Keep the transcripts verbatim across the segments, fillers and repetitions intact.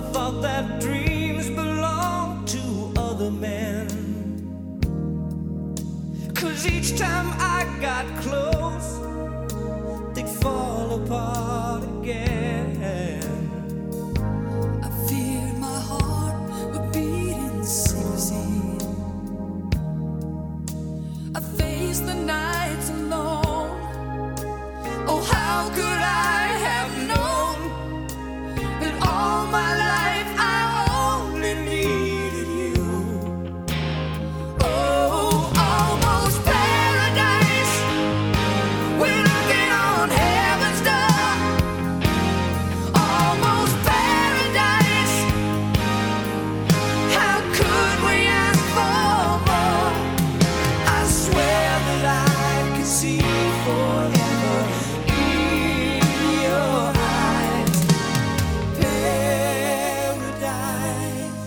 thought that dreams belonged to other men. 'Cause each time I got close, they'd fall apart again. I feared my heart would beat in secrecy. I faced the nights alone. Oh, how could I have known that all my life I only needed you? Oh, almost paradise. We're knocking on heaven's door. Almost paradise. How could we ask for more? I swear that I can see forever in your eyes. Paradise.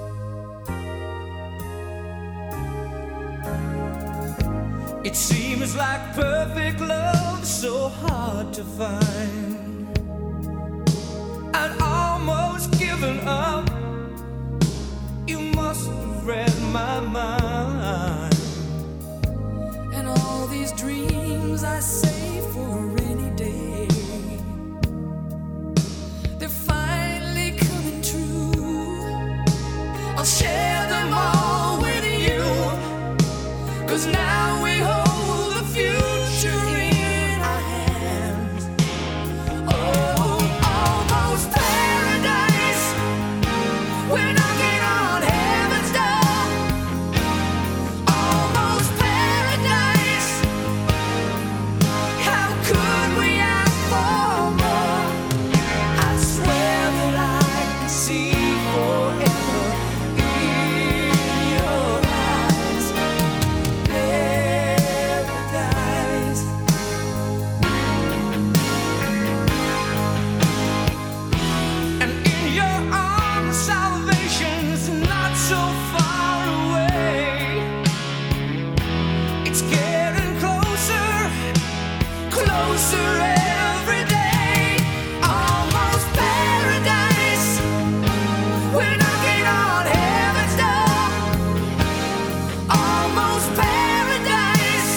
It seems like perfect love so hard to find. I'd almost given up. You must have read my mind. And all these dreams I save for a rainy day, they're finally coming true. I'll share them all with you, 'cause now we hold the future in our hands. Oh, almost paradise. We're knocking on heaven's door. Almost paradise. How could we ask for more? I swear that I can see forever in your eyes. Paradise. And in your arms, salvation's not so far away. It's getting closer, closer every day. Almost paradise. We're knocking on heaven's door. Almost paradise.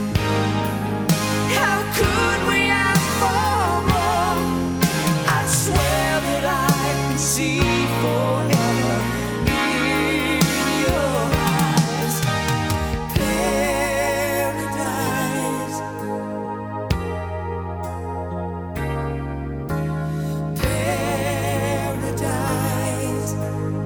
How could we ask for more? I swear that I can see forever in your eyes. Paradise. Paradise.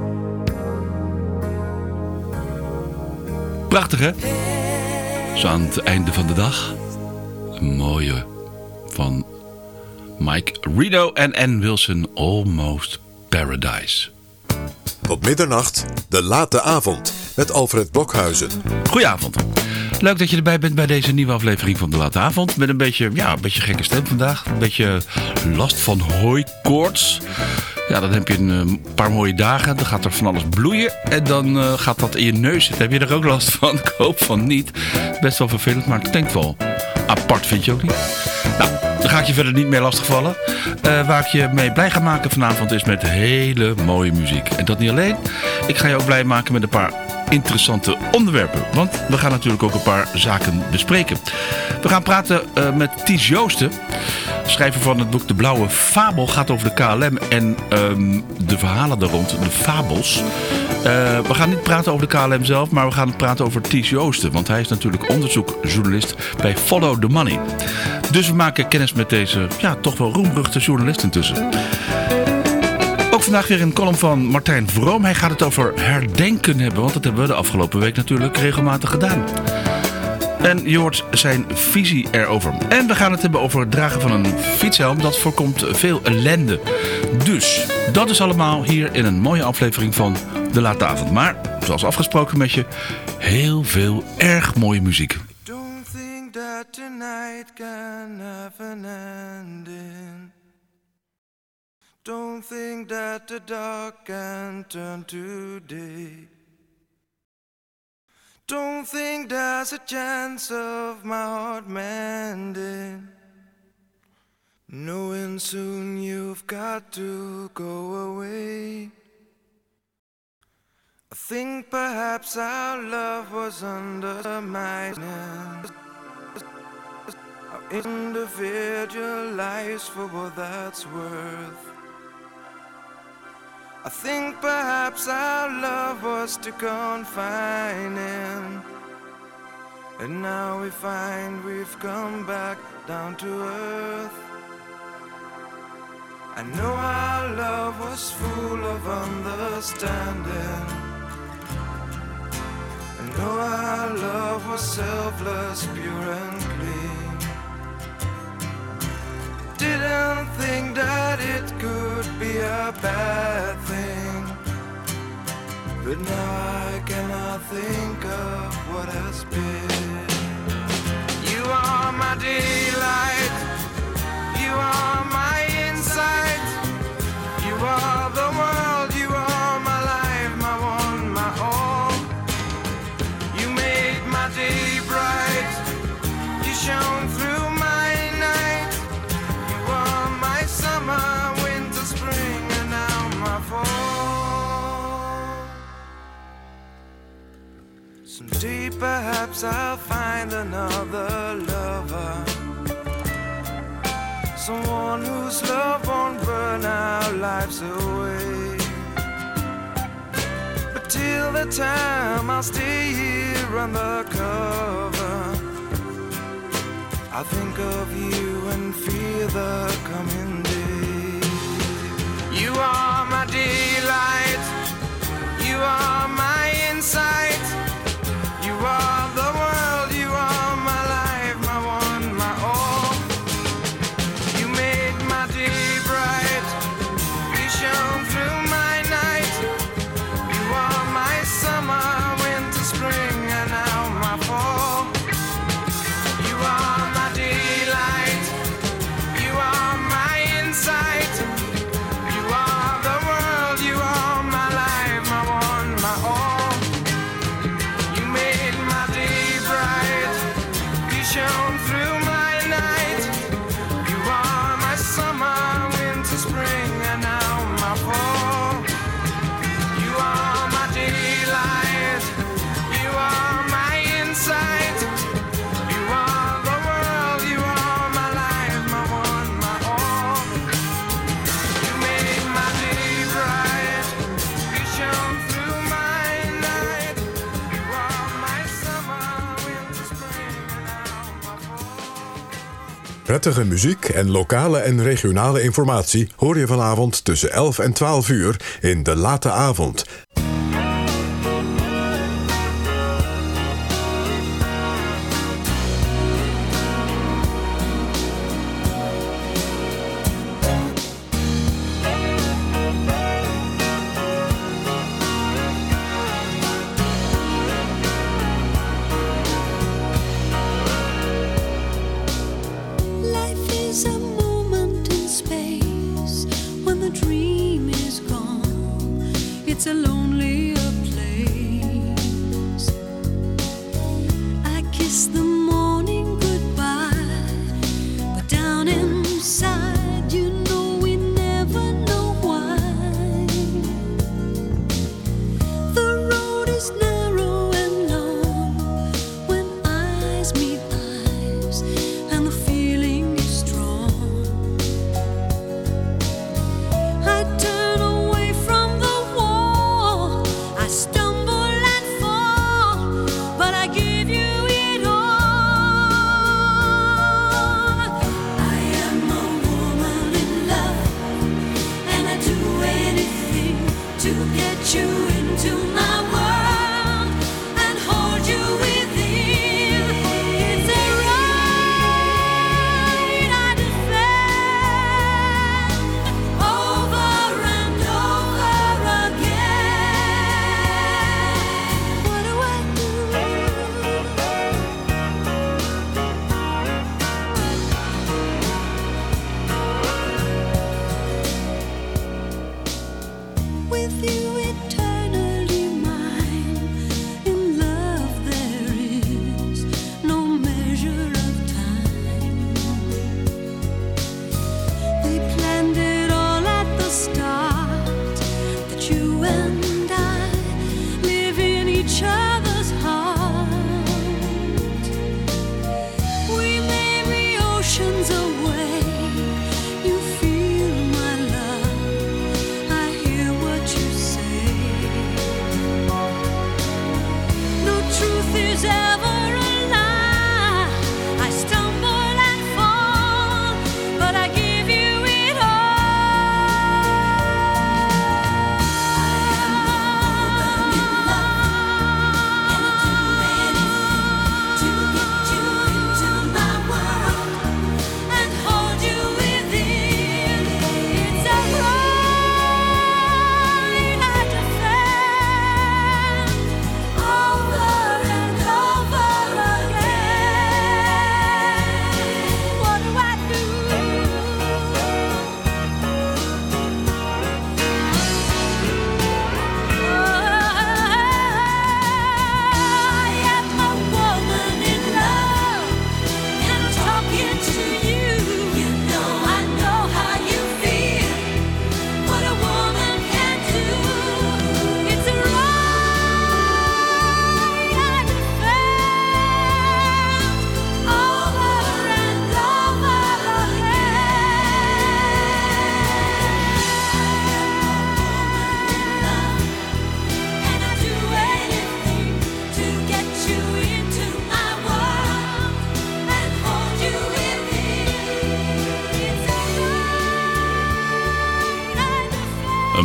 Prachtig, hè? Zo aan het einde van de dag. Een mooie van Mike Rito en Ann Wilson, Almost Paradise. Tot middernacht, de late avond met Alfred Blokhuizen. Goedenavond. Leuk dat je erbij bent bij deze nieuwe aflevering van de late avond. Met een beetje, ja, een beetje gekke stem vandaag. Een beetje last van hooikoorts. Ja, dan heb je een uh, paar mooie dagen. Dan gaat er van alles bloeien. En dan uh, gaat dat in je neus zitten. Heb je er ook last van? Ik hoop van niet. Best wel vervelend, maar het klinkt wel apart, vind je ook niet? Nou, dan ga ik je verder niet meer lastigvallen. Uh, waar ik je mee blij ga maken vanavond is met hele mooie muziek. En dat niet alleen. Ik ga je ook blij maken met een paar interessante onderwerpen. Want we gaan natuurlijk ook een paar zaken bespreken. We gaan praten uh, met Ties Joosten. Schrijver van het boek De Blauwe Fabel. Gaat over de K L M en um, de verhalen daar rond. De fabels. Uh, we gaan niet praten over de K L M zelf. Maar we gaan praten over Ties Joosten. Want hij is natuurlijk onderzoekjournalist bij Follow the Money. Dus we maken kennis met deze ja, toch wel roemruchte journalist intussen. Ook vandaag weer een column van Martijn Vroom. Hij gaat het over herdenken hebben. Want dat hebben we de afgelopen week natuurlijk regelmatig gedaan. En je hoort zijn visie erover. En we gaan het hebben over het dragen van een fietshelm. Dat voorkomt veel ellende. Dus dat is allemaal hier in een mooie aflevering van De Late Avond. Maar zoals afgesproken met je, heel veel erg mooie muziek. Don't think that tonight can have an ending. Don't think that the dark can turn to day. Don't think there's a chance of my heart mending. knowing soon you've got to go away. I think perhaps our love was undermined. Our individualized for what that's worth. I think perhaps our love was too confining, and now we find we've come back down to earth. I know our love was full of understanding. I know our love was selfless, pure and clean. Didn't think that it could be a bad thing, but now I cannot think of what has been. You are my daylight, you are my insight, you are the world, you are my life, my one, my all. You made my day bright, you shone through my night. You are my summer, winter, spring, and now my fall. Someday perhaps I'll find another lover, someone whose love won't burn our lives away. But till the time I'll stay here undercover. I think of you and fear the coming day. You are my daylight, you are my insight, you are the world, you are my life, my one, my all. You made my day bright, you shone through my night. You are my summer, winter, spring, and now my fall. You are my daylight, you are my insight, you are the world, you are my life, my one, my all. You made my day bright, you shone through my night. You are my summer, winter, spring, and now my fall. You are my daylight, you are my insight, you are the world, you are my life, my one, my all. You made my day bright, you shone through my night. You are my summer, winter, spring, and now my fall. Prettige muziek en lokale en regionale informatie hoor je vanavond tussen elf en twaalf uur in De Late Avond. Life is a moment in space when the dream is gone. It's a lonelier place. I kiss the morning goodbye, but down inside, you know we never know why. The road is narrow and long when eyes meet eyes, and the feeling is strong. I turn away from the wall, I stumble and fall, but I give you it all.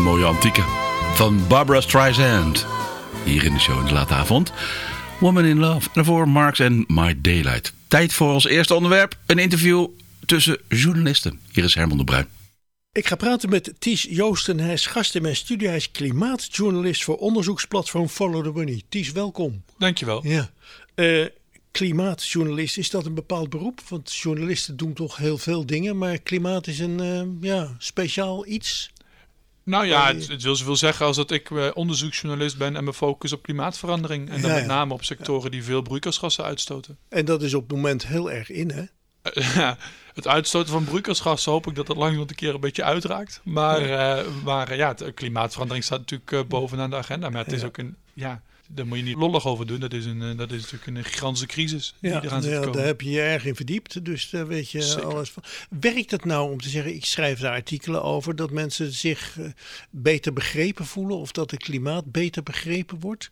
mooie antieke van Barbra Streisand. Hier in de show in de late avond. Woman in Love. En daarvoor Marx en My Daylight. Tijd voor ons eerste onderwerp. Een interview tussen journalisten. Hier is Herman de Bruin. Ik ga praten met Ties Joosten. Hij is gast in mijn studio. Hij is klimaatjournalist voor onderzoeksplatform Follow the Money. Ties, welkom. Dankjewel. Ja. Uh, klimaatjournalist, is dat een bepaald beroep? Want journalisten doen toch heel veel dingen. Maar klimaat is een uh, ja, speciaal iets. Nou ja, het, het wil zoveel zeggen als dat ik uh, onderzoeksjournalist ben en me focus op klimaatverandering. En dan ja, met name op sectoren die veel broeikasgassen uitstoten. En dat is op het moment heel erg in, hè? Ja, het uitstoten van broeikasgassen hoop ik dat dat langzaam een keer een beetje uitraakt. Maar ja, uh, maar, uh, ja de klimaatverandering staat natuurlijk uh, bovenaan de agenda. Maar het is ja. ook een, ja, daar moet je niet lollig over doen. Dat is, een, uh, dat is natuurlijk een gigantische crisis die ja, eraan zit ja, komen. Daar heb je je erg in verdiept, dus daar weet je Zeker. alles van. Werkt het nou om te zeggen, ik schrijf daar artikelen over, dat mensen zich uh, beter begrepen voelen of dat het klimaat beter begrepen wordt?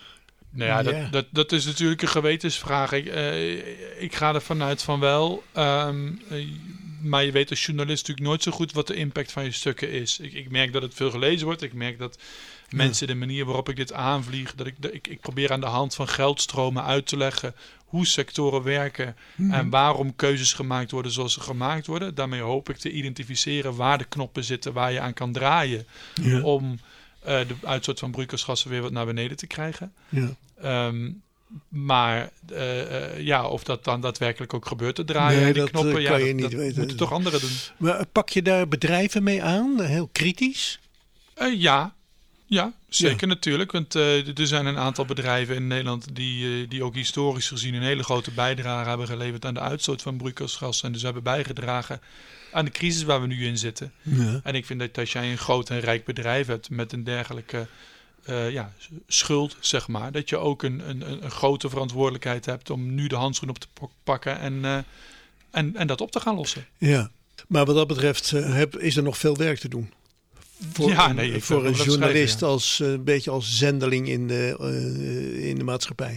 Nou ja, ja. Dat, dat, dat is natuurlijk een gewetensvraag. Ik, uh, ik ga ervan uit van wel. Um, uh, maar je weet als journalist natuurlijk nooit zo goed wat de impact van je stukken is. Ik, ik merk dat het veel gelezen wordt. Ik merk dat ja. mensen de manier waarop ik dit aanvlieg... Dat ik, dat ik, ik probeer aan de hand van geldstromen uit te leggen hoe sectoren werken... Mm-hmm. en waarom keuzes gemaakt worden zoals ze gemaakt worden. Daarmee hoop ik te identificeren waar de knoppen zitten... waar je aan kan draaien ja. om... Uh, de uitstoot van broeikasgassen weer wat naar beneden te krijgen. Ja. Um, maar uh, uh, ja, of dat dan daadwerkelijk ook gebeurt te draaien. Nee, en die dat knoppen, kan ja, je dat, niet dat weten. moeten toch anderen doen. Maar pak je daar bedrijven mee aan? Heel kritisch? Uh, ja. ja, zeker ja. natuurlijk. Want uh, er zijn een aantal bedrijven in Nederland... Die, uh, die ook historisch gezien een hele grote bijdrage hebben geleverd... aan de uitstoot van broeikasgassen. En dus hebben bijgedragen... aan de crisis waar we nu in zitten. Ja. En ik vind dat als jij een groot en rijk bedrijf hebt met een dergelijke uh, ja, schuld, zeg maar, dat je ook een, een, een grote verantwoordelijkheid hebt om nu de handschoen op te pakken en, uh, en, en dat op te gaan lossen. Ja, maar wat dat betreft uh, heb, is er nog veel werk te doen. Voor ja, een, nee, voor een journalist ja. als uh, een beetje als zendeling in de, uh, in de maatschappij.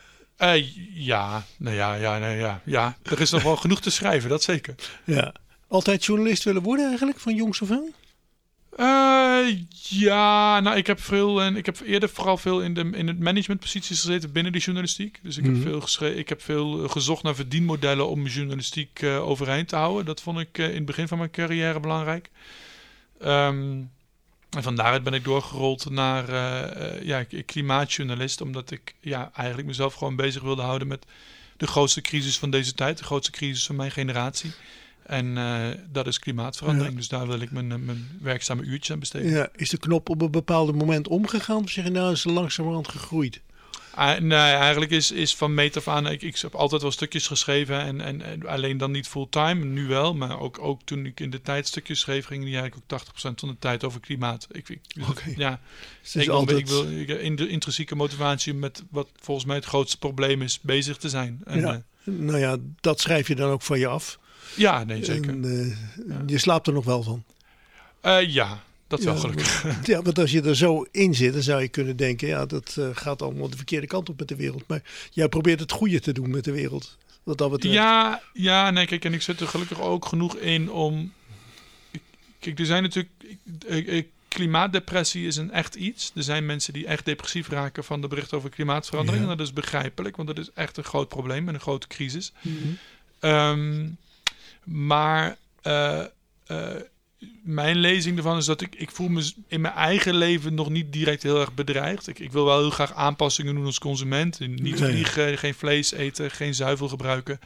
Uh, ja, nou ja, ja, nou ja, ja, er is nog wel genoeg te schrijven, dat zeker. Ja. Altijd journalist willen worden eigenlijk, van jongs af aan? Uh, ja, nou ik heb veel en ik heb eerder vooral veel in de in het managementposities gezeten binnen de journalistiek. Dus ik mm-hmm. heb veel geschreven, ik heb veel gezocht naar verdienmodellen om journalistiek uh, overeind te houden. Dat vond ik uh, in het begin van mijn carrière belangrijk. Um, en van daaruit ben ik doorgerold naar uh, uh, ja, klimaatjournalist, omdat ik ja eigenlijk mezelf gewoon bezig wilde houden met de grootste crisis van deze tijd, de grootste crisis van mijn generatie. En uh, dat is klimaatverandering. Ja. Dus daar wil ik mijn, mijn werkzame uurtjes aan besteden. Ja, is de knop op een bepaald moment omgegaan? Of zeg je nou is het langzamerhand gegroeid? Uh, nee, eigenlijk is, is van meet af aan... Ik, ik heb altijd wel stukjes geschreven. En, en, en alleen dan niet fulltime. Nu wel. Maar ook, ook toen ik in de tijd stukjes schreef... ging die eigenlijk ook tachtig procent van de tijd over klimaat. Ik, ik, okay. ja, dus ik, altijd... ik wil ik, in de intrinsieke motivatie... met wat volgens mij het grootste probleem is... bezig te zijn. En, ja. uh, nou ja, dat schrijf je dan ook van je af. Ja, nee, zeker. En, uh, ja. Je slaapt er nog wel van? Uh, ja, dat wel ja, gelukkig. Want, ja, want als je er zo in zit, dan zou je kunnen denken... ja, dat uh, gaat allemaal de verkeerde kant op met de wereld. Maar jij probeert het goede te doen met de wereld. Wat dat betreft. Ja, ja, nee, kijk, en ik zit er gelukkig ook genoeg in om... Kijk, er zijn natuurlijk... Ik, ik, klimaatdepressie is een echt iets. Er zijn mensen die echt depressief raken van de berichten over klimaatverandering. Ja. En dat is begrijpelijk, want dat is echt een groot probleem en een grote crisis. Mm-hmm. Um, maar uh, uh, mijn lezing ervan is dat ik, ik voel me in mijn eigen leven nog niet direct heel erg bedreigd. Ik, ik wil wel heel graag aanpassingen doen als consument. Niet nee. vliegen, geen vlees eten, geen zuivel gebruiken.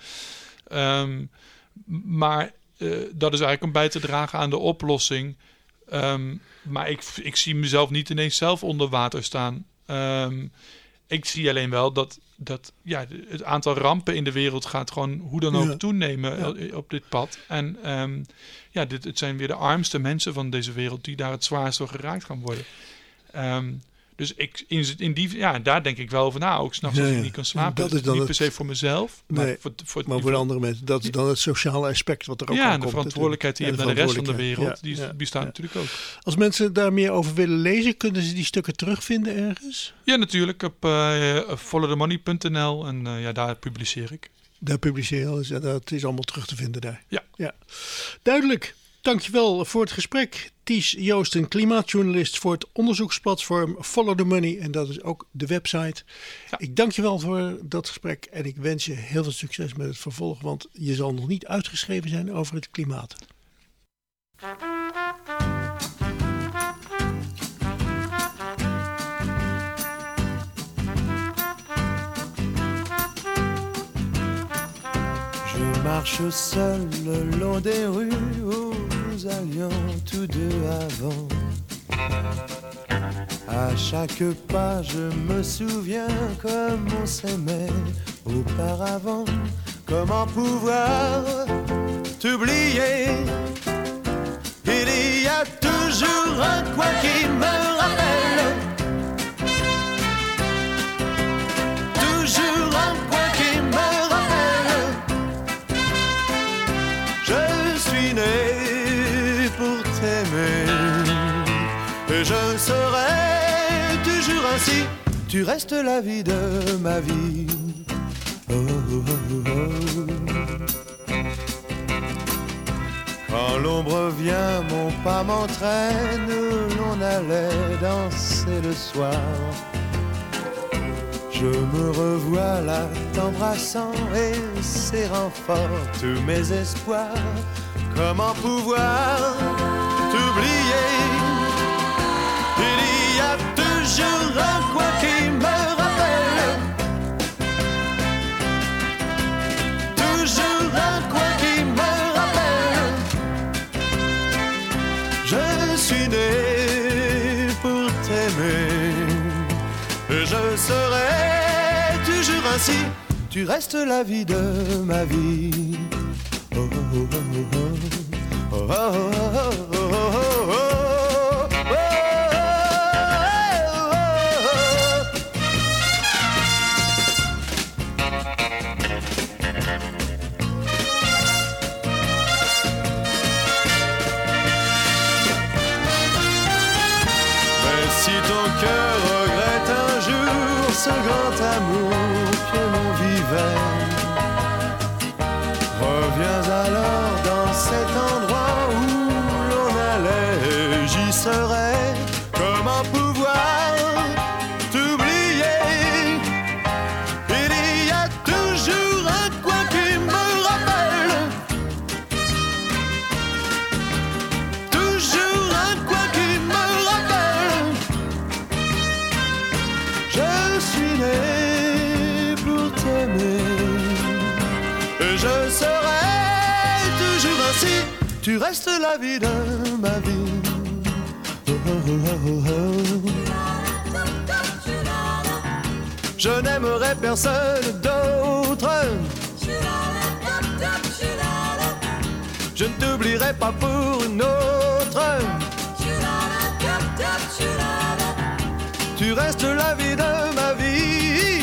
Um, maar uh, dat is eigenlijk om bij te dragen aan de oplossing. Um, maar ik, ik zie mezelf niet ineens zelf onder water staan. Um, ik zie alleen wel dat, dat ja, het aantal rampen in de wereld gaat gewoon hoe dan ook ja. toenemen ja. op dit pad. En um, ja, dit, het zijn weer de armste mensen van deze wereld die daar het zwaarst door geraakt gaan worden. Um, dus ik, in, in die, ja, daar denk ik wel over na. Ook s'nachts ja, als ik ja. niet kan slapen. Dat is dan niet het... per se voor mezelf. Nee, maar voor, voor, maar voor de andere mensen. Dat is dan het sociale aspect wat er ook ja, aan komt. Ja, de verantwoordelijkheid die je hebt naar de rest van de wereld. Ja, die ja, bestaat ja. natuurlijk ook. Als mensen daar meer over willen lezen, kunnen ze die stukken terugvinden ergens? Ja, natuurlijk. Op uh, follow the money punt n l. En uh, ja, daar publiceer ik. Daar publiceer je. Ja, dat is allemaal terug te vinden daar. Ja. ja. Duidelijk. Dankjewel voor het gesprek. Ties Joosten, klimaatjournalist voor het onderzoeksplatform Follow the Money. En dat is ook de website. Ja. Ik dank je wel voor dat gesprek. En ik wens je heel veel succes met het vervolg. Want je zal nog niet uitgeschreven zijn over het klimaat. Je marche seul le long des rues où nous allions tous deux avant. À chaque pas je me souviens comme on s'aimait auparavant. Comment pouvoir t'oublier? Il y a toujours un coin qui me rappelle. Toujours un coin qui me rappelle. Je suis né pour t'aimer et je serai toujours ainsi. Tu restes la vie de ma vie. Oh, oh, oh, oh. Quand l'ombre vient, mon pas m'entraîne. L'on allait danser le soir. Je me revois là t'embrassant et serrant fort tous mes espoirs. Comment pouvoir t'oublier? Il y a toujours un coin qui me rappelle. Toujours un coin qui me rappelle. Je suis né pour t'aimer et je serai toujours ainsi. Tu restes la vie de ma vie. Oh, oh, oh, oh, oh, oh, oh, oh, oh, oh. Si ton cœur regrette un jour ce grand amour que l'on vivait, reviens alors dans cet endroit où l'on allait, j'y serai. Comment pouvoir t'oublier? Il y a toujours un coin qui me rappelle. Toujours un coin qui me rappelle. Je suis né pour t'aimer et je serai toujours ainsi. Tu restes la vie de ma vie. Oh, oh, oh, oh, oh. Je n'aimerai personne d'autre. Je ne t'oublierai pas pour une autre. Tu restes la vie de ma vie.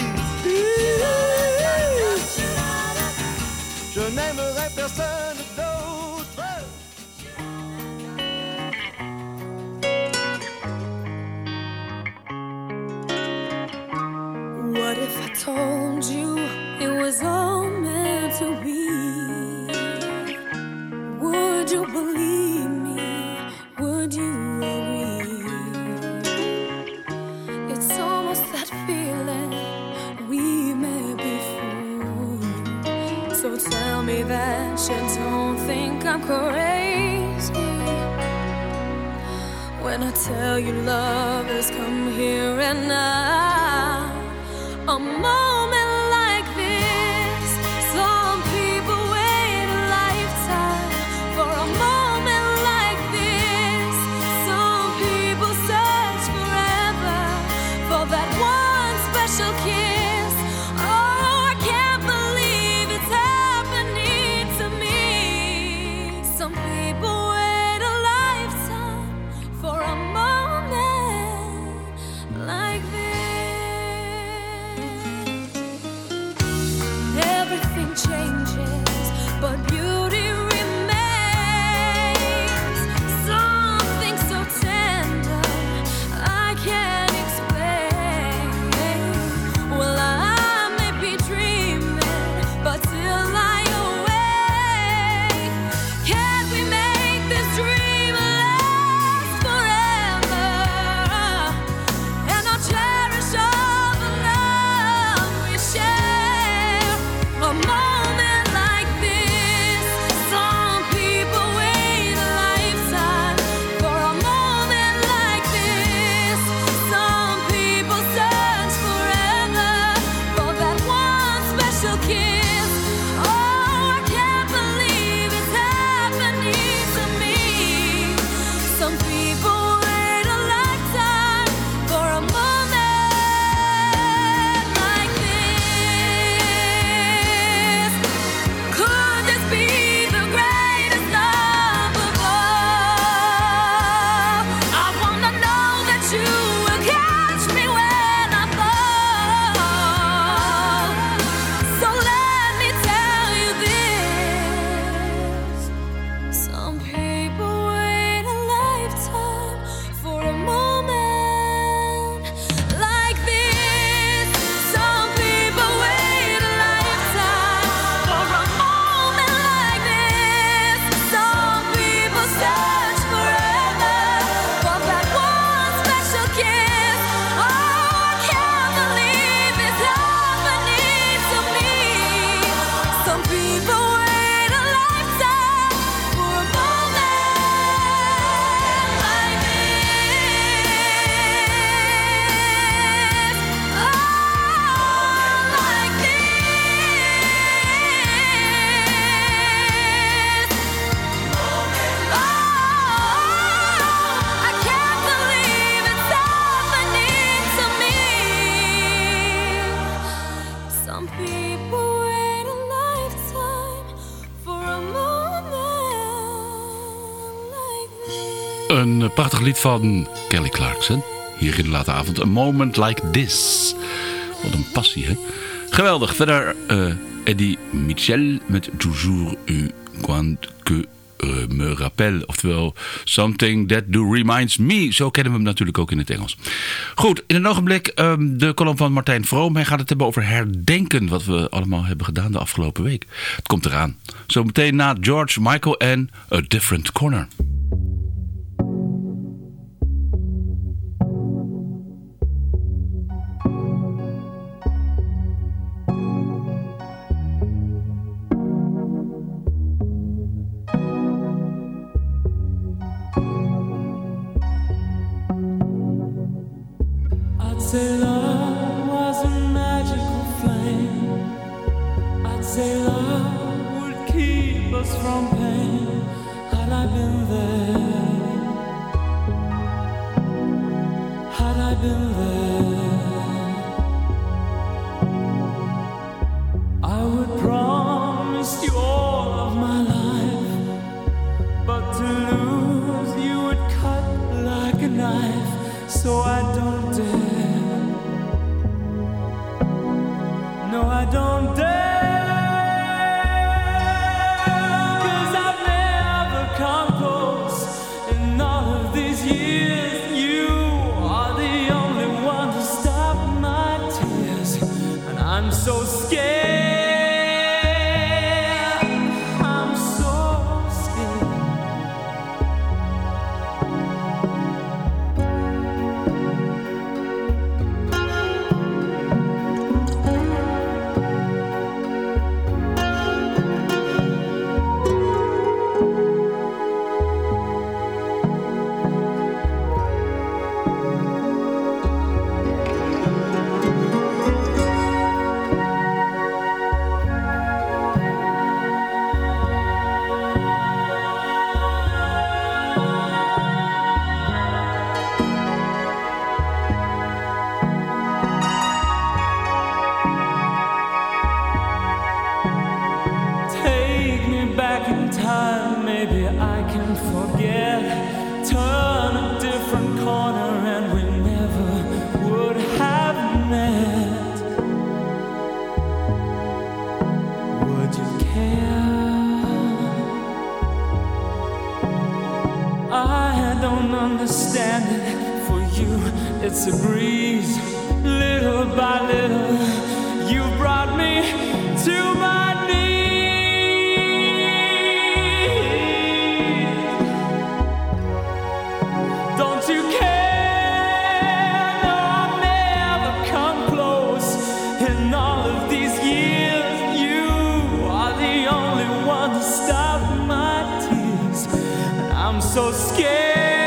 Je n'aimerai personne d'autre. What if I told you it was all meant to be? Would you believe me? Would you agree? It's almost that feeling we may be fools. So tell me that you don't think I'm crazy when I tell you love has come here and now. A moment like this, some people wait a lifetime for a moment like this. Some people search forever for that one special kiss. Oh, I can't believe it's happening to me. Some people wait a lifetime for a moment like this. Een prachtig lied van Kelly Clarkson. Hier in de late avond. A Moment Like This. Wat een passie, hè? Geweldig. Verder uh, Eddie Mitchell met Toujours eu quand que uh, me rappelle. Oftewel Something That Do Reminds Me. Zo kennen we hem natuurlijk ook in het Engels. Goed, in een ogenblik um, de column van Martijn Vroom. Hij gaat het hebben over herdenken. Wat we allemaal hebben gedaan de afgelopen week. Het komt eraan. Zometeen na George Michael en A Different Corner. Say love was a magical flame. I'd say love would keep us from pain. Had I been there, had I been there, I would promise you all of my life. But to lose you would cut like a knife. So I don't dare. No, I don't dare, 'cause I've never come close in all of these years. You are the only one to stop my tears, and I'm so scared. I'm so scared. It's a breeze, little by little, you brought me to my knees. Don't you care? No, I've never come close in all of these years. You are the only one to stop my tears, and I'm so scared.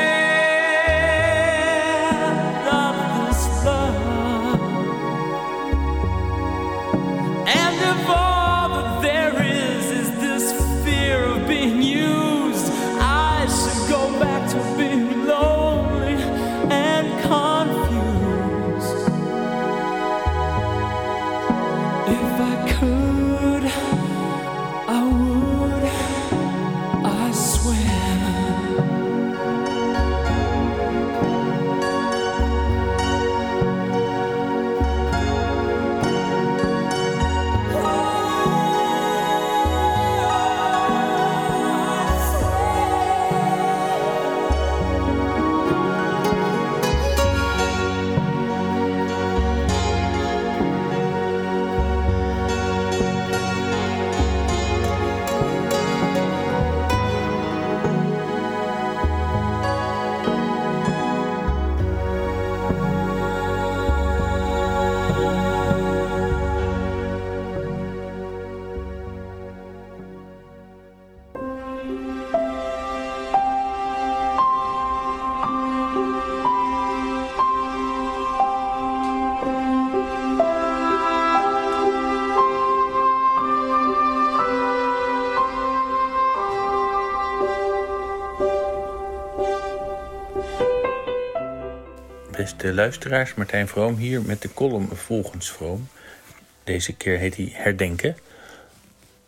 Beste luisteraars, Martijn Vroom hier met de column Volgens Vroom. Deze keer heet hij Herdenken.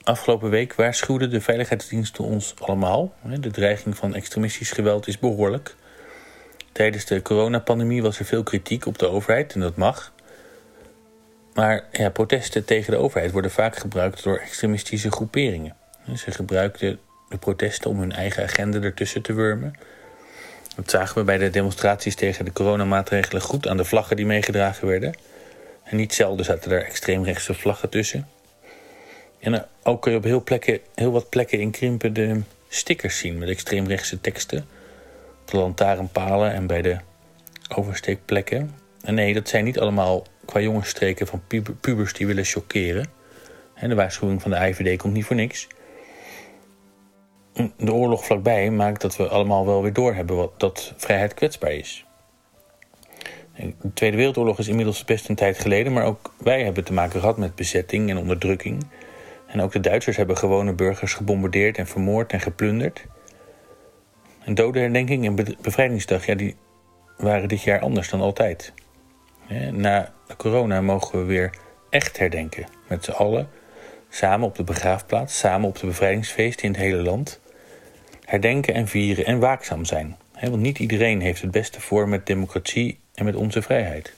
Afgelopen week waarschuwden de veiligheidsdiensten ons allemaal. De dreiging van extremistisch geweld is behoorlijk. Tijdens de coronapandemie was er veel kritiek op de overheid en dat mag. Maar ja, protesten tegen de overheid worden vaak gebruikt door extremistische groeperingen. Ze gebruikten de protesten om hun eigen agenda ertussen te wurmen. Dat zagen we bij de demonstraties tegen de coronamaatregelen goed aan de vlaggen die meegedragen werden. En niet zelden zaten er extreemrechtse vlaggen tussen. En ook kun je op heel, plekken, heel wat plekken in Krimpen de stickers zien met extreemrechtse teksten. Op de lantaarnpalen en bij de oversteekplekken. En nee, dat zijn niet allemaal qua jongensstreken van puber, pubers die willen chockeren. En de waarschuwing van de I V D komt niet voor niks. De oorlog vlakbij maakt dat we allemaal wel weer doorhebben wat, dat vrijheid kwetsbaar is. De Tweede Wereldoorlog is inmiddels best een tijd geleden, maar ook wij hebben te maken gehad met bezetting en onderdrukking. En ook de Duitsers hebben gewone burgers gebombardeerd en vermoord en geplunderd. En dodenherdenking en be- bevrijdingsdag, ja, die waren dit jaar anders dan altijd. Na de corona mogen we weer echt herdenken. Met z'n allen, samen op de begraafplaats, samen op de bevrijdingsfeesten in het hele land. Herdenken en vieren en waakzaam zijn. Want niet iedereen heeft het beste voor met democratie en met onze vrijheid.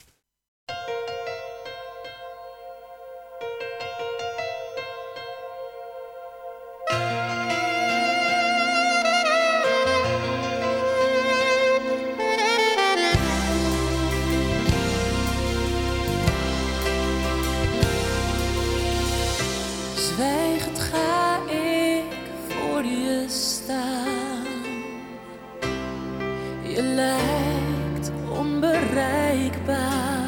Zwijgend ga ik voor je staan. Je lijkt onbereikbaar.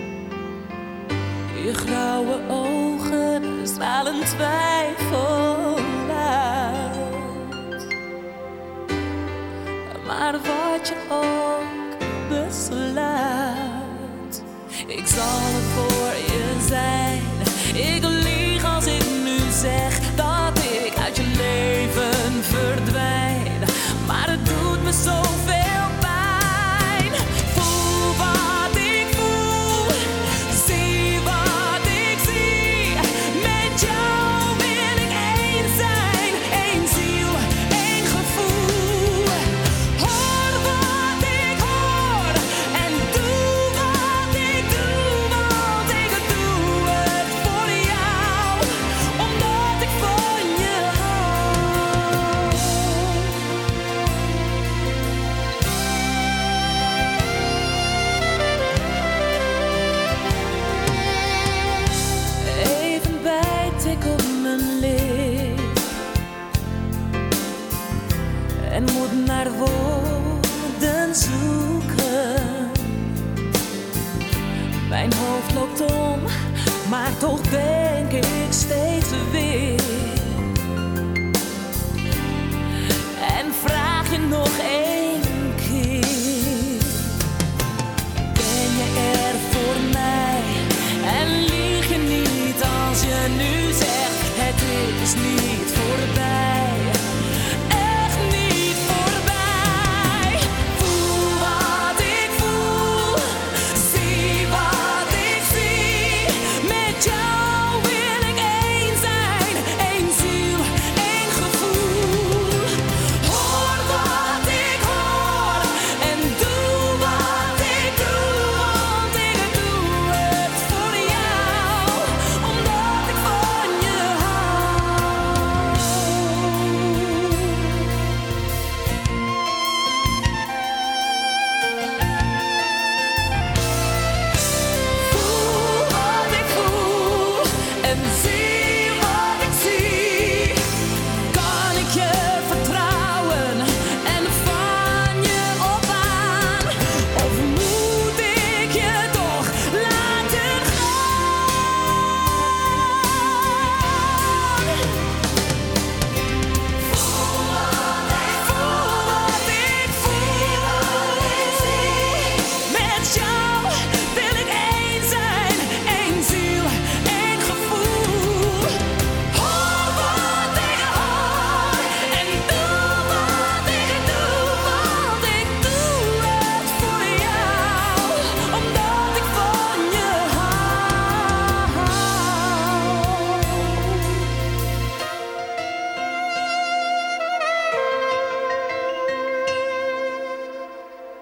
Je grauwe ogen stralen twijfel uit. Maar wat je ook besluit, ik zal er voor je zijn. Ik lieg als ik nu zeg dat ik uit je leven verdwijn. Maar het doet me zoveel pijn. Voel wat ik voel, zie wat ik zie. Met jou wil ik één zijn, één ziel, één gevoel. Hoor wat ik hoor en doe wat ik doe, want ik doe het voor jou, omdat ik van je hou. Even bijt ik op mijn lip en moet naar woorden zoeken. Mijn hoofd loopt om, maar toch denk ik steeds weer. En vraag je nog één keer: ben je er voor mij? En lieg je niet als je nu zegt het is niet voorbij. Echt niet voorbij. Voel wat ik voel, zie wat ik zie. Met jou wil ik één zijn, één ziel, één gevoel. Hoor wat ik hoor en doe wat ik doe, want ik doe het voor jou, omdat ik van je hou.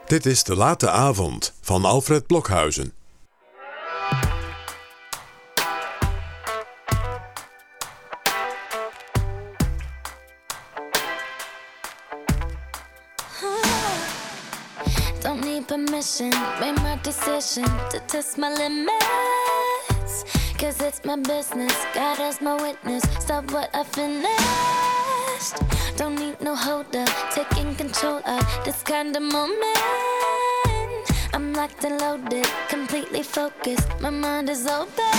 Dit is De Late Avond van Alfred Blokhuizen. Don't need permission, made my decision to test my limits. Cause it's my business, God as my witness, stop what I finished. Don't need no holder, taking control of this kind of moment. I'm locked and loaded, completely focused, my mind is open.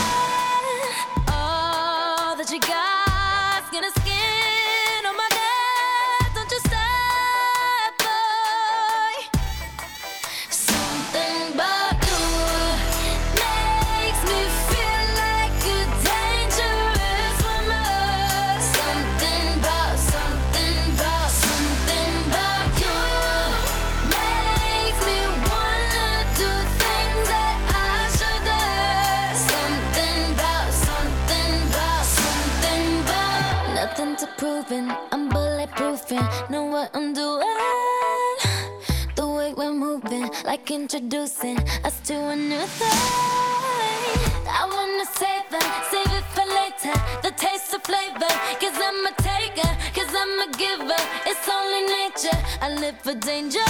All that you got, skin to skin, oh my God, don't you stop, boy. Something about you makes me feel like a dangerous woman. Something about, something about, something about you makes me wanna do things that I shouldn't. Something about, something about, something about. Nothing to proving, I'm bulletproofing, know what I'm doing. The way we're moving, like introducing us to a new thing. I wanna save it, save it for later, the taste of flavor. Cause I'm a taker, cause I'm a giver, it's only nature, I live for danger.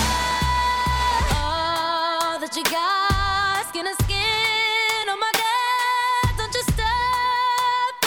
All that you got, skin to skin, oh my God, don't you stop,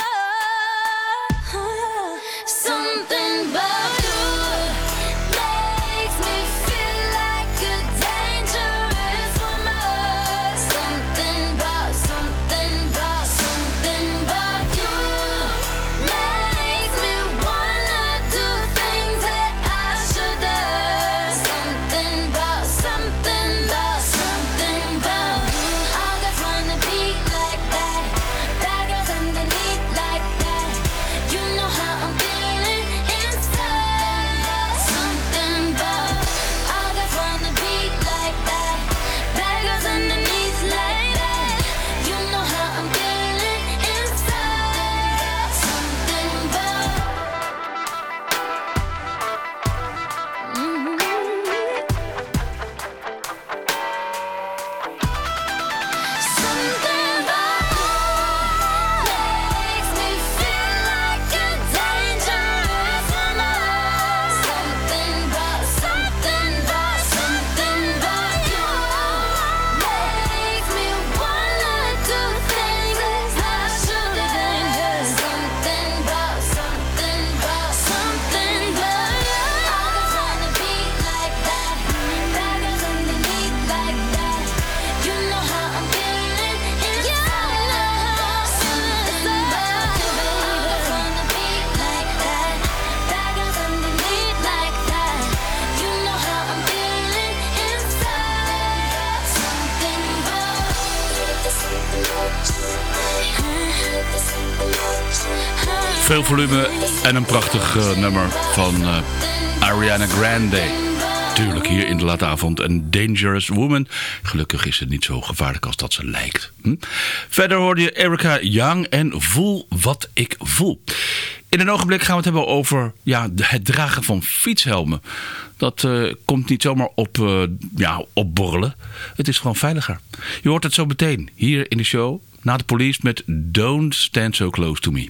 oh. Something about you makes me feel like a dangerous woman. Something about, something about, something about you makes me wanna do things that I shouldn't. Something about, something about, something about you. All guys wanna be like that, bad girls underneath like that. You know how I'm feeling inside. Something about, all guys wanna be like that, bad girls underneath like that. You know how I'm feeling inside. Something about, mm-hmm. Something about makes me feel like a dangerous woman. Something about, something about, something about you makes me wanna do things that I shouldn't. Something about, something about, something about you. All guys wanna be like that, bad girls underneath like that. You know how I'm feeling inside. Something about you, baby. All guys wanna be like that, bad girls underneath like that. You know how I'm feeling inside. Something about. Veel volume en een prachtig uh, nummer van uh, Ariana Grande. Tuurlijk hier in De Late Avond. Een Dangerous Woman. Gelukkig is ze niet zo gevaarlijk als dat ze lijkt. Hm? Verder hoorde je Erica Young en Voel wat ik voel. In een ogenblik gaan we het hebben over ja, het dragen van fietshelmen. Dat uh, komt niet zomaar op, uh, ja, opborrelen. Het is gewoon veiliger. Je hoort het zo meteen hier in de show. Na de Police met Don't Stand So Close To Me.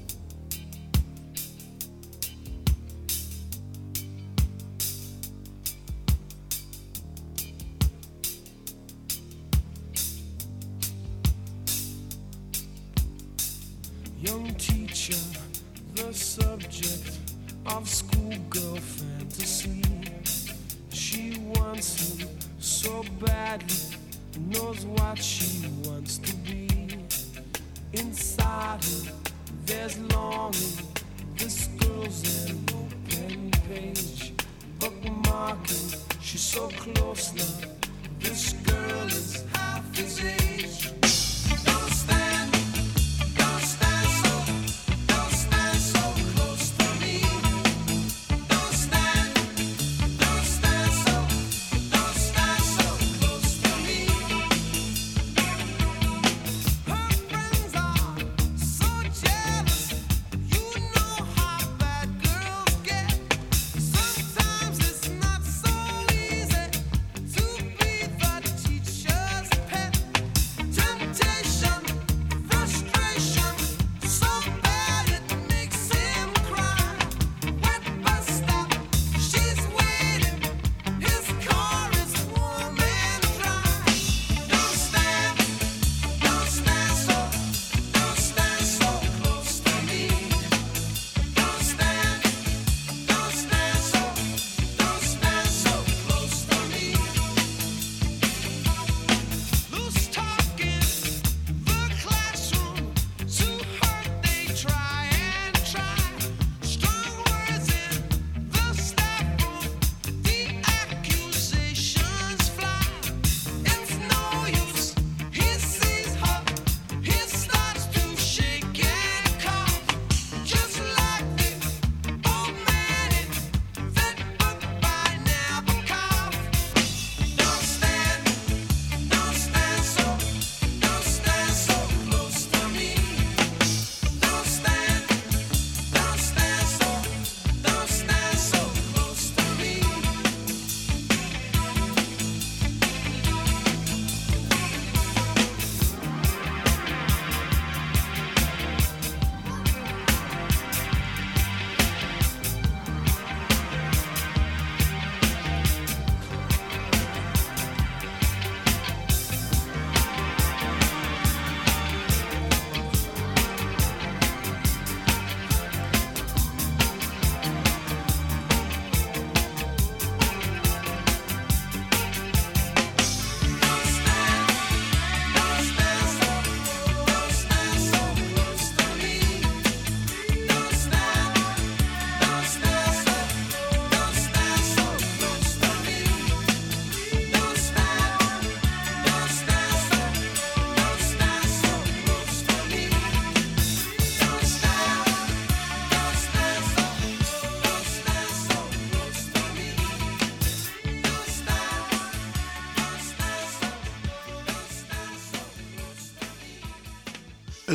Young teacher, the subject of schoolgirl fantasy. She wants him so badly, knows what she wants to be. Inside her, there's longing. This girl's an open page, bookmarking. She's so close now. This girl is half his age. Don't stand, don't stand so, don't stand so close to me. Don't stand, don't stand so, don't stand so close to me. Her friends are so jealous. You know how bad girls get. Sometimes it's not so easy to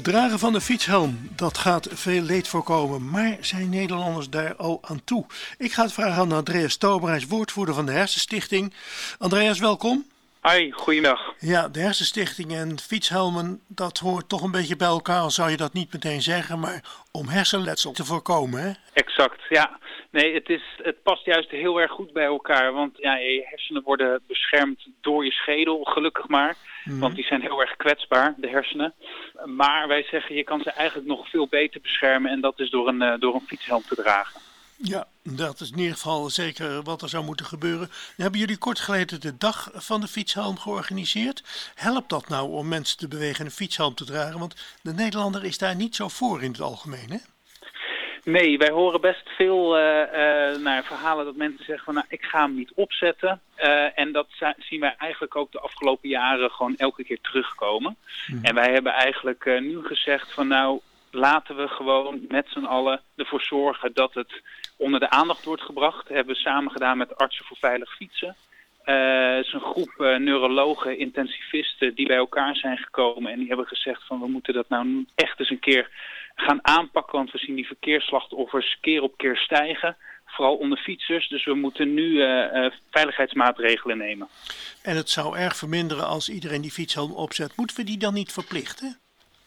dragen van de fietshelm, dat gaat veel leed voorkomen, maar zijn Nederlanders daar al aan toe? Ik ga het vragen aan Andreas Stauber, hij is woordvoerder van de Hersenstichting. Andreas, welkom. Hoi, goeiedag. Ja, de Hersenstichting en fietshelmen, dat hoort toch een beetje bij elkaar, al zou je dat niet meteen zeggen, maar om hersenletsel te voorkomen, hè? Exact, ja. Nee, het, is, het past juist heel erg goed bij elkaar, want ja, je hersenen worden beschermd door je schedel, gelukkig maar. Mm-hmm. Want die zijn heel erg kwetsbaar, de hersenen. Maar wij zeggen, je kan ze eigenlijk nog veel beter beschermen en dat is door een, uh, door een fietshelm te dragen. Ja, dat is in ieder geval zeker wat er zou moeten gebeuren. Nu hebben jullie kort geleden de dag van de fietshelm georganiseerd. Helpt dat nou om mensen te bewegen een fietshelm te dragen? Want de Nederlander is daar niet zo voor in het algemeen, hè? Nee, wij horen best veel uh, uh, naar verhalen dat mensen zeggen van nou, ik ga hem niet opzetten. Uh, en dat zien wij eigenlijk ook de afgelopen jaren gewoon elke keer terugkomen. Hmm. En wij hebben eigenlijk uh, nu gezegd van nou, laten we gewoon met z'n allen ervoor zorgen dat het onder de aandacht wordt gebracht. Dat hebben we samen gedaan met Artsen voor Veilig Fietsen. Uh, het is een groep uh, neurologen, intensivisten die bij elkaar zijn gekomen. En die hebben gezegd van we moeten dat nou echt eens een keer gaan aanpakken. Want we zien die verkeersslachtoffers keer op keer stijgen. Vooral onder fietsers. Dus we moeten nu uh, uh, veiligheidsmaatregelen nemen. En het zou erg verminderen als iedereen die fietshelm opzet. Moeten we die dan niet verplichten?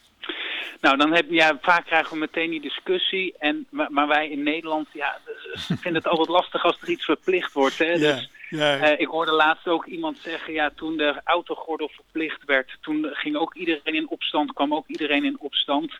Nou, dan heb, ja, vaak krijgen we meteen die discussie. En, maar, maar wij in Nederland ja, vinden het altijd lastig als er iets verplicht wordt. Hè? Ja, dus, ja. Uh, ik hoorde laatst ook iemand zeggen, ja, toen de autogordel verplicht werd, toen ging ook iedereen in opstand, kwam ook iedereen in opstand.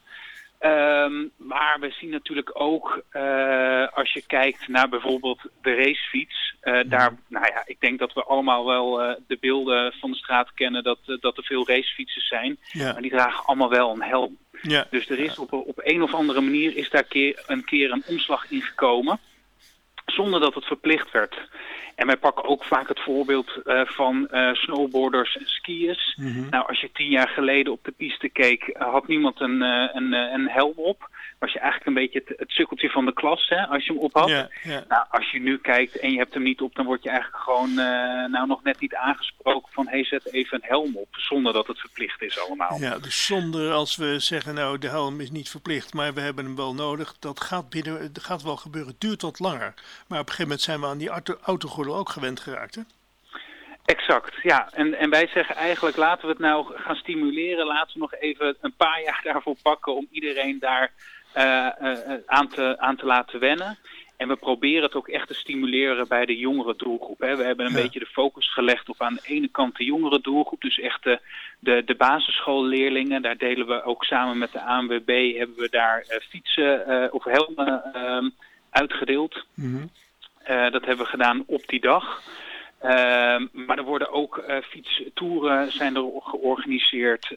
Um, maar we zien natuurlijk ook, uh, als je kijkt naar bijvoorbeeld de racefiets, uh, daar, nou ja, ik denk dat we allemaal wel uh, de beelden van de straat kennen dat, uh, dat er veel racefietsers zijn, ja. Maar die dragen allemaal wel een helm. Ja. Dus er is op, op een of andere manier is daar keer, een keer een omslag in gekomen, zonder dat het verplicht werd. En wij pakken ook vaak het voorbeeld uh, van uh, snowboarders en skiers. Mm-hmm. Nou, als je tien jaar geleden op de piste keek, uh, had niemand een, uh, een, uh, een helm op. Was je eigenlijk een beetje het, het sukkeltje van de klas, hè, als je hem op had. Yeah, yeah. Nou, als je nu kijkt en je hebt hem niet op, dan word je eigenlijk gewoon uh, nou nog net niet aangesproken van hey, zet even een helm op, zonder dat het verplicht is allemaal. Ja, dus zonder als we zeggen, nou, de helm is niet verplicht, maar we hebben hem wel nodig. Dat gaat, binnen, dat gaat wel gebeuren, het duurt wat langer. Maar op een gegeven moment zijn we aan die auto, autogordel ook gewend geraakt, hè? Exact, ja. En, en wij zeggen eigenlijk, laten we het nou gaan stimuleren. Laten we nog even een paar jaar daarvoor pakken om iedereen daar uh, uh, aan, te, aan te laten wennen. En we proberen het ook echt te stimuleren bij de jongere doelgroep. Hè. We hebben een ja. beetje de focus gelegd op aan de ene kant de jongere doelgroep. Dus echt de, de, de basisschoolleerlingen. Daar delen we ook samen met de A N W B, hebben we daar uh, fietsen uh, of helmen uh, uitgedeeld. Mm-hmm. Uh, dat hebben we gedaan op die dag. Uh, maar er worden ook uh, fietstoeren zijn er georganiseerd. Uh,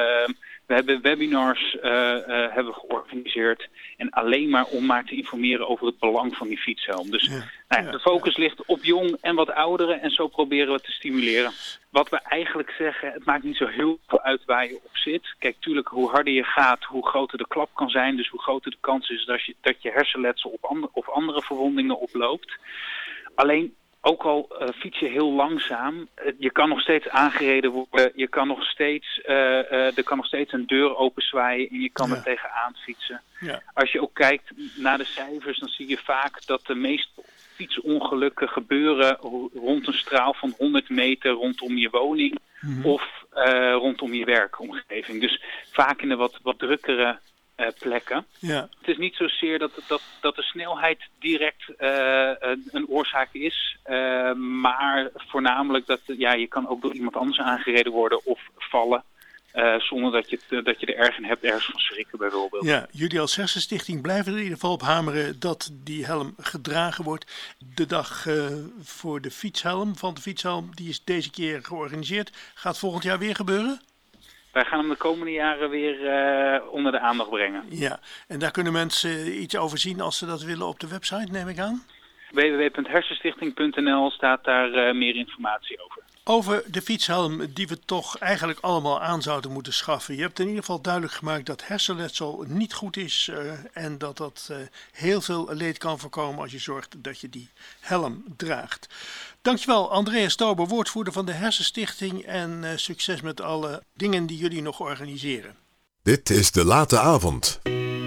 we hebben webinars uh, uh, hebben we georganiseerd. En alleen maar om maar te informeren over het belang van die fietshelm. Dus ja, nou, ja, de focus ja. ligt op jong en wat ouderen. En zo proberen we te stimuleren. Wat we eigenlijk zeggen, het maakt niet zo heel veel uit waar je op zit. Kijk, tuurlijk, hoe harder je gaat, hoe groter de klap kan zijn. Dus hoe groter de kans is dat je, dat je hersenletsel op andere, of andere verwondingen oploopt. Alleen, ook al uh, fiets je heel langzaam, uh, je kan nog steeds aangereden worden. Je kan nog steeds, uh, uh, er kan nog steeds een deur openzwaaien en je kan ja. er tegenaan fietsen. Ja. Als je ook kijkt naar de cijfers, dan zie je vaak dat de meeste fietsongelukken gebeuren rond een straal van honderd meter rondom je woning mm-hmm. of uh, rondom je werkomgeving. Dus vaak in de wat, wat drukkere uh, plekken. Ja. Het is niet zozeer dat, dat, dat de snelheid direct uh, een oorzaak is, uh, maar voornamelijk dat ja, je kan ook door iemand anders aangereden worden of vallen. Uh, zonder dat je, dat je er erg in hebt, ergens van schrikken bijvoorbeeld. Ja, jullie als Hersenstichting blijven er in ieder geval op hameren dat die helm gedragen wordt. De dag uh, voor de fietshelm, van de fietshelm, die is deze keer georganiseerd. Gaat volgend jaar weer gebeuren? Wij gaan hem de komende jaren weer uh, onder de aandacht brengen. Ja, en daar kunnen mensen iets over zien als ze dat willen op de website, neem ik aan? w w w punt hersenstichting punt n l staat daar uh, meer informatie over. Over de fietshelm die we toch eigenlijk allemaal aan zouden moeten schaffen. Je hebt in ieder geval duidelijk gemaakt dat hersenletsel niet goed is uh, en dat dat uh, heel veel leed kan voorkomen als je zorgt dat je die helm draagt. Dankjewel Andreas Stauber, woordvoerder van de Hersenstichting en uh, succes met alle dingen die jullie nog organiseren. Dit is De Late Avond.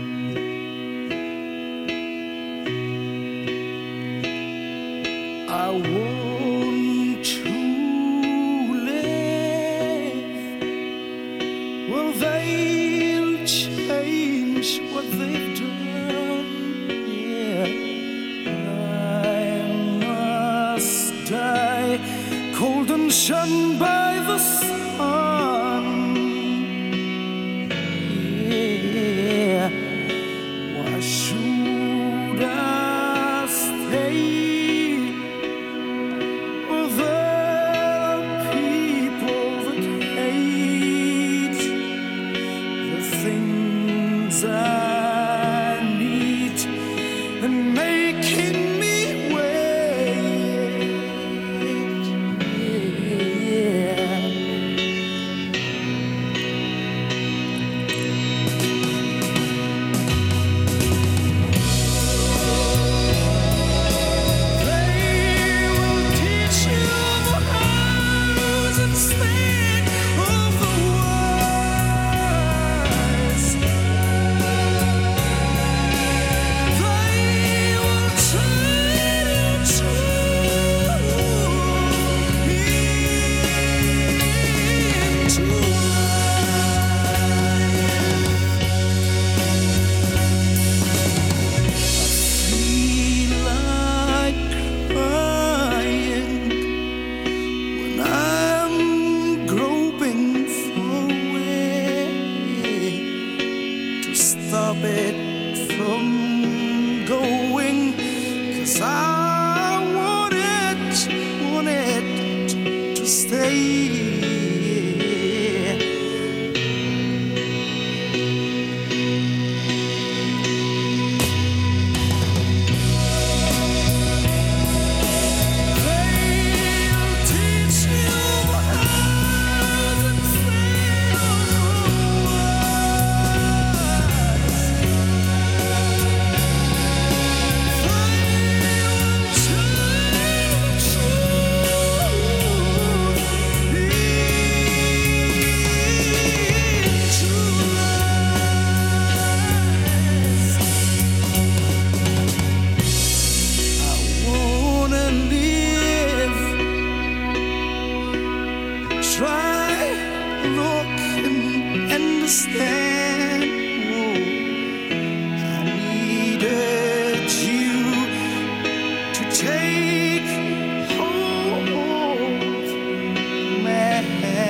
I want to live. Well, they'll change what they've done. Yeah, I must die, cold and shunned by the sun. Yeah, why should I stay? I need and making me wait. Yeah. They will teach you the hows instead of the whys. Stop it from going, 'cause I want it, want it to stay. They'll teach you how to stay on the try, look, and understand. Oh, I needed you to take hold, man.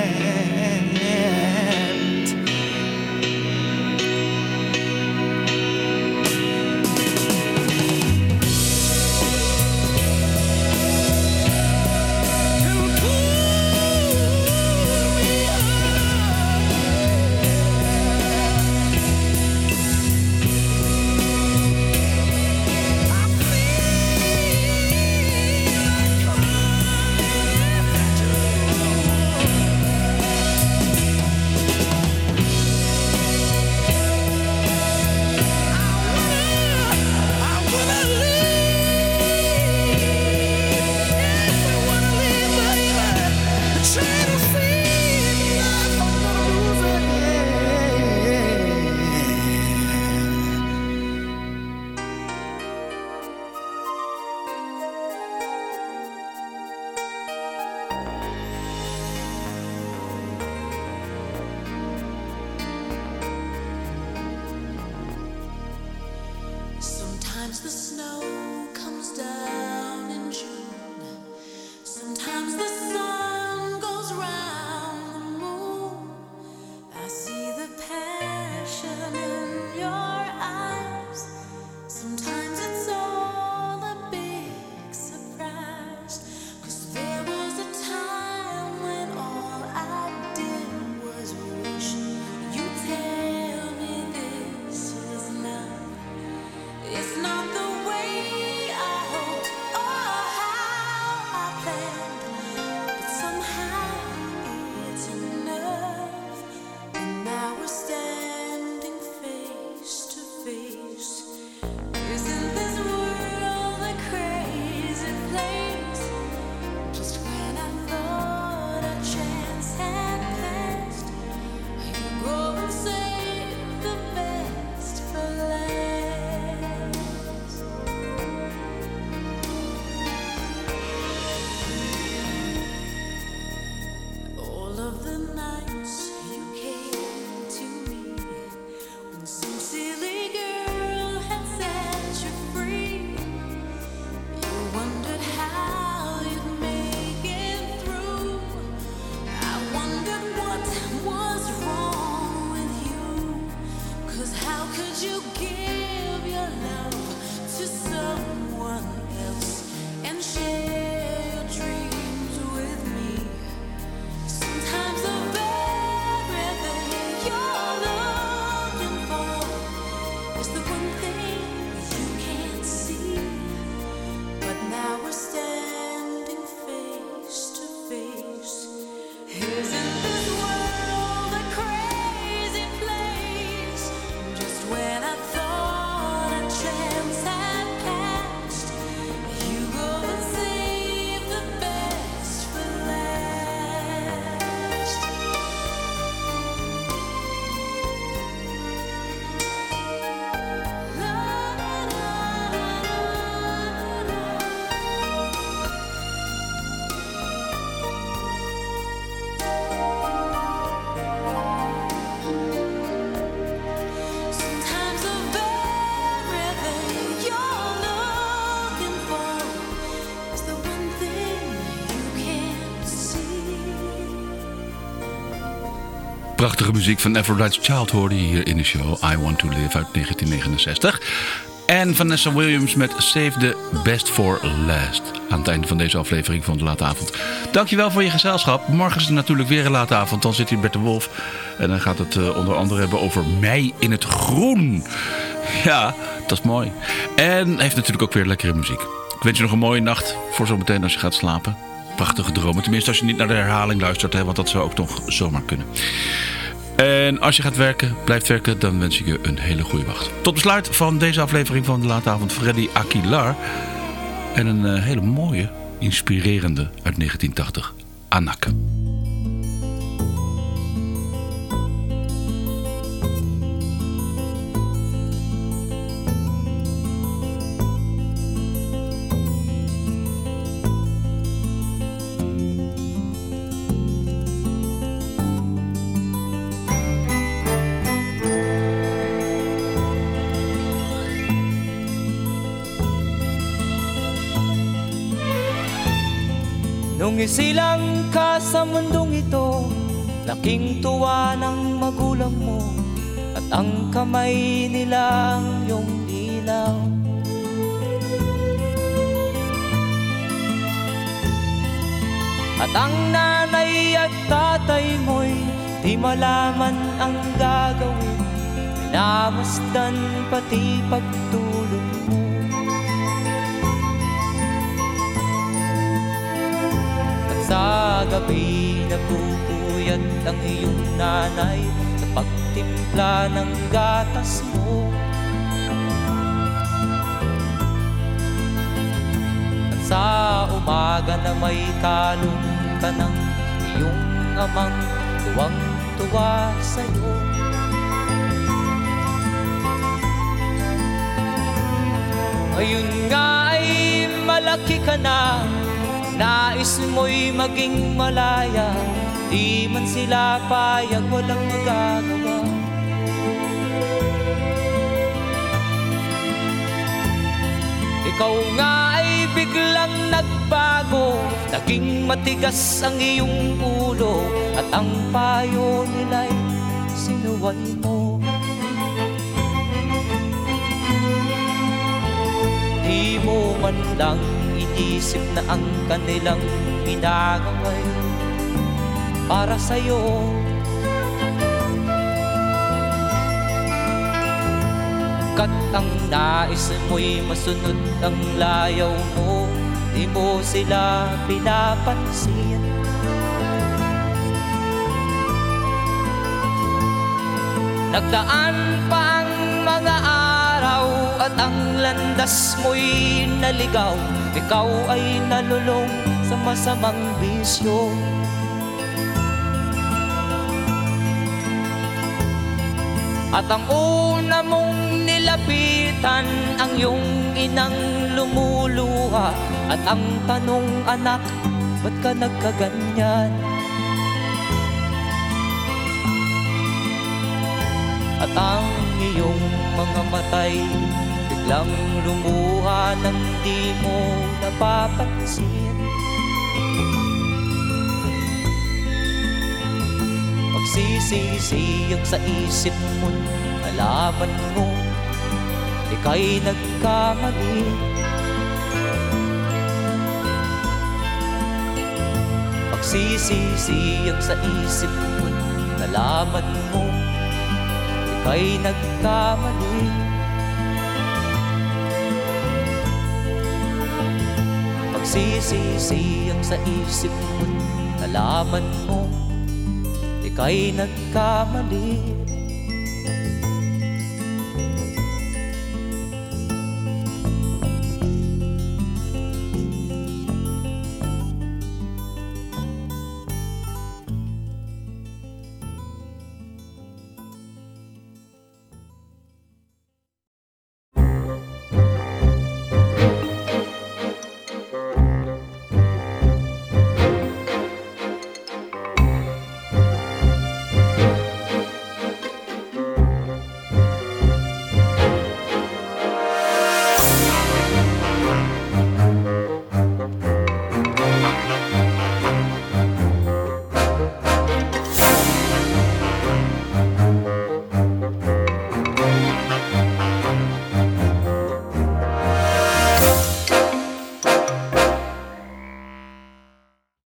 Sometimes the snow comes down in June. Sometimes the sun goes round the moon. I see the passion in your eyes. Sometimes it's all a big surprise. 'Cause there was a time when all I did was wish you tell me this is love. It's not the way I hoped. Prachtige muziek van Aphrodite's Child hoorde je hier in de show. I Want To Live uit negentien negenenzestig. En Vanessa Williams met Save the Best for Last. Aan het einde van deze aflevering van De Late Avond. Dankjewel voor je gezelschap. Morgen is het natuurlijk weer een late avond. Dan zit hier Bert de Wolf. En dan gaat het uh, onder andere hebben over Mei in het Groen. Ja, dat is mooi. En heeft natuurlijk ook weer lekkere muziek. Ik wens je nog een mooie nacht voor zometeen als je gaat slapen. Prachtige dromen. Tenminste als je niet naar de herhaling luistert. Hè, want dat zou ook nog zomaar kunnen. En als je gaat werken, blijft werken, dan wens ik je een hele goede wacht. Tot besluit van deze aflevering van De Late Avond Freddy Aguilar. En een uh, hele mooie, inspirerende uit negentien tachtig. Anak. Nung isilang ka sa mundong ito, laking tuwa ng magulang mo, at ang kamay nila ang iyong ilaw. At ang nanay at tatay mo'y di malaman ang gagawin, minamasdan pati pagtulog mo. Sa gabi nagpupuyat ang iyong nanay sa pagtimpla ng gatas mo. At sa umaga na may kalong ka ng iyong amang tuwang-tuwa sa'yo. Ngayon nga ay malaki ka na, nais mo'y maging malaya, di man sila payag, walang magagawa. Ikaw nga ay biglang nagbago, naging matigas ang iyong ulo, at ang payo nila'y sinuway mo. Di mo man lang inisip na ang kanilang ginagawa'y para sa'yo. Kat ang nais mo'y masunod ang layaw mo, di mo sila pinapansin. Nagdaan pa ang mga araw at ang landas mo'y naligaw, ikaw ay nalulong sa masamang bisyo. At ang una mong nilapitan ang iyong inang lumuluha, at ang tanong, anak, ba't ka nagkaganyan? At ang iyong mga matay biglang lumuha nang di mo napapansin. Magsisisiyag sa isip mo, nalaman mo ika'y nagkamali. Magsisisiyag sa isip mo, nalaman mo ika'y nagkamali. Magsisisiyag sa isip mo, nalaman mo ika'y nagkamali.